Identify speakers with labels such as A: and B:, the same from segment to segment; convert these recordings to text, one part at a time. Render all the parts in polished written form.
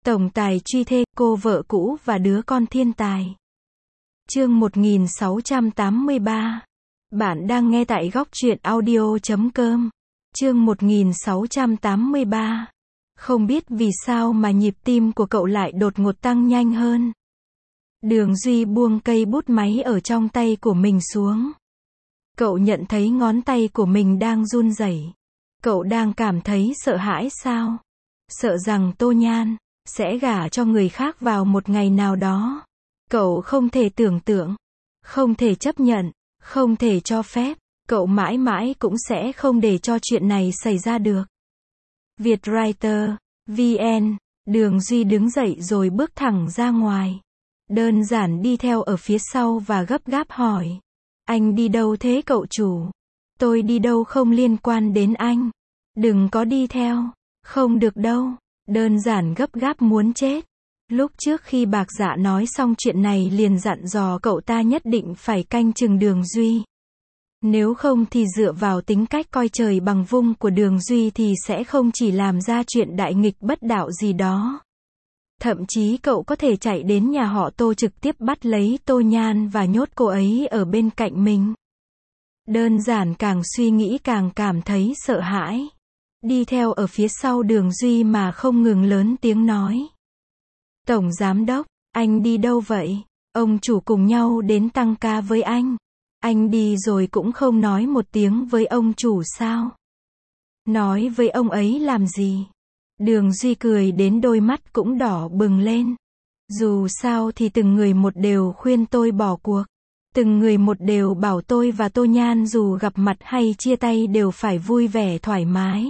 A: Tổng tài truy thê, cô vợ cũ và đứa con thiên tài. Chương 1683. Bạn đang nghe tại góc truyện audio.com. Chương 1683. Không biết vì sao mà nhịp tim của cậu lại đột ngột tăng nhanh hơn. Đường Duy buông cây bút máy ở trong tay của mình xuống. Cậu nhận thấy ngón tay của mình đang run rẩy. Cậu đang cảm thấy sợ hãi sao? Sợ rằng Tô Nhan sẽ gả cho người khác vào một ngày nào đó. Cậu không thể tưởng tượng, không thể chấp nhận, không thể cho phép, cậu mãi mãi cũng sẽ không để cho chuyện này xảy ra được. Vietwriter, VN, Đường Duy đứng dậy rồi bước thẳng ra ngoài. Đơn giản đi theo ở phía sau và gấp gáp hỏi. Anh đi đâu thế cậu chủ? Tôi đi đâu không liên quan đến anh. Đừng có đi theo. Không được đâu. Đơn giản gấp gáp muốn chết. Lúc trước khi Bạc Dạ nói xong chuyện này liền dặn dò cậu ta nhất định phải canh chừng Đường Duy. Nếu không thì dựa vào tính cách coi trời bằng vung của Đường Duy thì sẽ không chỉ làm ra chuyện đại nghịch bất đạo gì đó. Thậm chí cậu có thể chạy đến nhà họ Tô trực tiếp bắt lấy Tô Nhan và nhốt cô ấy ở bên cạnh mình. Đơn giản càng suy nghĩ càng cảm thấy sợ hãi. Đi theo ở phía sau Đường Duy mà không ngừng lớn tiếng nói. Tổng giám đốc, anh đi đâu vậy? Ông chủ cùng nhau đến tăng ca với anh. Anh đi rồi cũng không nói một tiếng với ông chủ sao? Nói với ông ấy làm gì? Đường Duy cười đến đôi mắt cũng đỏ bừng lên. Dù sao thì từng người một đều khuyên tôi bỏ cuộc. Từng người một đều bảo tôi và Tô Nhan dù gặp mặt hay chia tay đều phải vui vẻ thoải mái.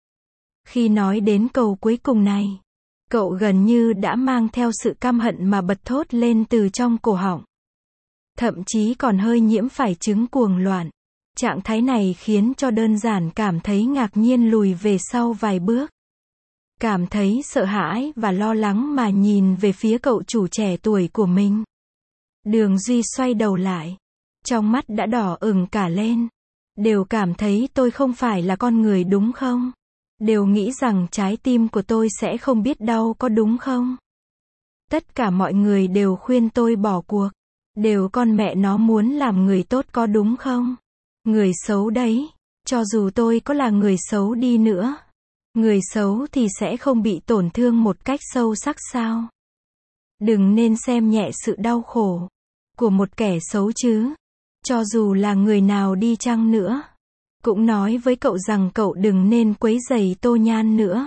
A: Khi nói đến câu cuối cùng này, cậu gần như đã mang theo sự căm hận mà bật thốt lên từ trong cổ họng. Thậm chí còn hơi nhiễm phải chứng cuồng loạn. Trạng thái này khiến cho đơn giản cảm thấy ngạc nhiên lùi về sau vài bước. Cảm thấy sợ hãi và lo lắng mà nhìn về phía cậu chủ trẻ tuổi của mình. Đường Duy xoay đầu lại. Trong mắt đã đỏ ửng cả lên. Đều cảm thấy tôi không phải là con người đúng không? Đều nghĩ rằng trái tim của tôi sẽ không biết đau có đúng không? Tất cả mọi người đều khuyên tôi bỏ cuộc. Đều con mẹ nó muốn làm người tốt có đúng không? Người xấu đấy. Cho dù tôi có là người xấu đi nữa. Người xấu thì sẽ không bị tổn thương một cách sâu sắc sao? Đừng nên xem nhẹ sự đau khổ của một kẻ xấu chứ. Cho dù là người nào đi chăng nữa. Cũng nói với cậu rằng cậu đừng nên quấy rầy Tô Nhan nữa.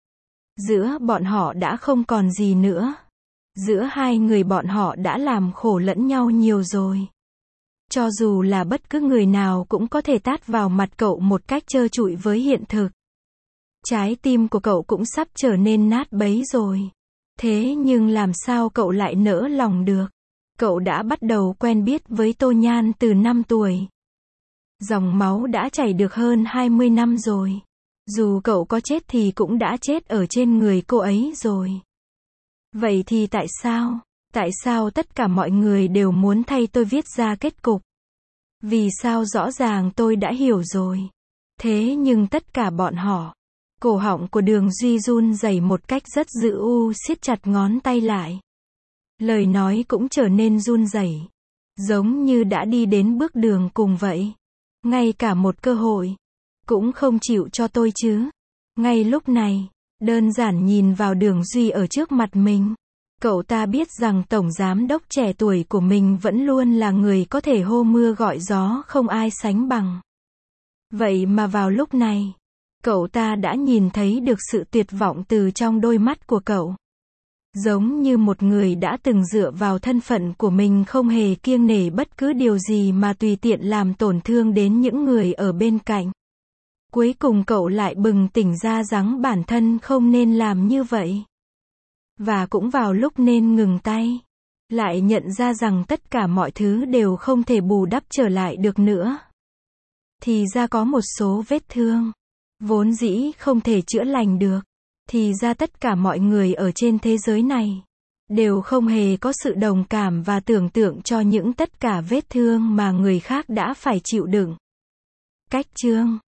A: Giữa bọn họ đã không còn gì nữa. Giữa hai người bọn họ đã làm khổ lẫn nhau nhiều rồi. Cho dù là bất cứ người nào cũng có thể tát vào mặt cậu một cách trơ trụi với hiện thực. Trái tim của cậu cũng sắp trở nên nát bấy rồi. Thế nhưng làm sao cậu lại nỡ lòng được? Cậu đã bắt đầu quen biết với Tô Nhan từ 5 tuổi. Dòng máu đã chảy được hơn 20 năm rồi. Dù cậu có chết thì cũng đã chết ở trên người cô ấy rồi. Vậy thì tại sao? Tại sao tất cả mọi người đều muốn thay tôi viết ra kết cục? Vì sao rõ ràng tôi đã hiểu rồi. Thế nhưng tất cả bọn họ. Cổ họng của Đường Duy run rẩy một cách rất dữ siết chặt ngón tay lại. Lời nói cũng trở nên run rẩy. Giống như đã đi đến bước đường cùng vậy. Ngay cả một cơ hội cũng không chịu cho tôi chứ. Ngay lúc này, đơn giản nhìn vào Đường Duy ở trước mặt mình. Cậu ta biết rằng tổng giám đốc trẻ tuổi của mình vẫn luôn là người có thể hô mưa gọi gió không ai sánh bằng. Vậy mà vào lúc này, cậu ta đã nhìn thấy được sự tuyệt vọng từ trong đôi mắt của cậu. Giống như một người đã từng dựa vào thân phận của mình không hề kiêng nể bất cứ điều gì mà tùy tiện làm tổn thương đến những người ở bên cạnh. Cuối cùng cậu lại bừng tỉnh ra rằng bản thân không nên làm như vậy. Và cũng vào lúc nên ngừng tay. Lại nhận ra rằng tất cả mọi thứ đều không thể bù đắp trở lại được nữa. Thì ra có một số vết thương vốn dĩ không thể chữa lành được. Thì ra tất cả mọi người ở trên thế giới này đều không hề có sự đồng cảm và tưởng tượng cho những tất cả vết thương mà người khác đã phải chịu đựng. Cách chương